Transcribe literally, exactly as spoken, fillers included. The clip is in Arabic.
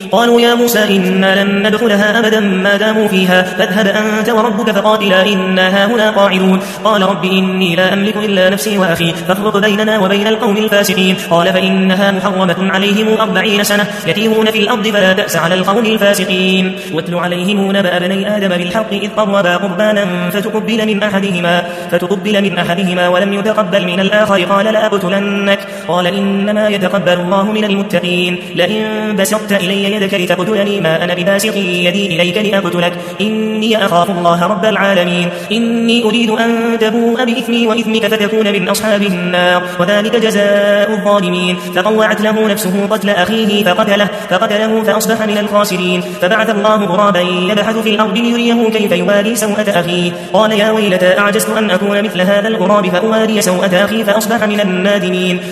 قالوا يا موسى إنا لن ندخلها أبدا ما داموا فيها فاذهب أنت وربك فقاتلا إنا هاهنا قاعدون قال رب إني لا أملك إلا نفسي وأخي فافرق بيننا وبين القوم الفاسقين قال فإنها محرمة عليهم أربعين سنة يتيهون في الأرض فلا تأس على القوم الفاسقين واتل عليهم نبأ بني آدم بالحق إذ قربا قربانا فتقبل من أحدهما فتقبل من أحدهما ولم يتقبل من الآخر قال لأقتلنك قال إنما يتقبل الله من المتقين لئن بسطت إلي يدك لتقتلني ما أنا بباسط يدي إليك لأقتلك إني أخاف الله رب العالمين إني أريد أن تبوء بإثمي وإثمك فتكون من أصحاب النار وذلك جزاء الظالمين فطوعت له نفسه قتل أخيه فقتله فقتله فأصبح من الخاسرين فبعث الله غرابا يبحث في الأرض ليريه كيف يواري سوءة أخيه قال يا ويلتى أعجزت أن أكون مثل هذا الغراب فأواري سوءة أخي فأصبح من النادمين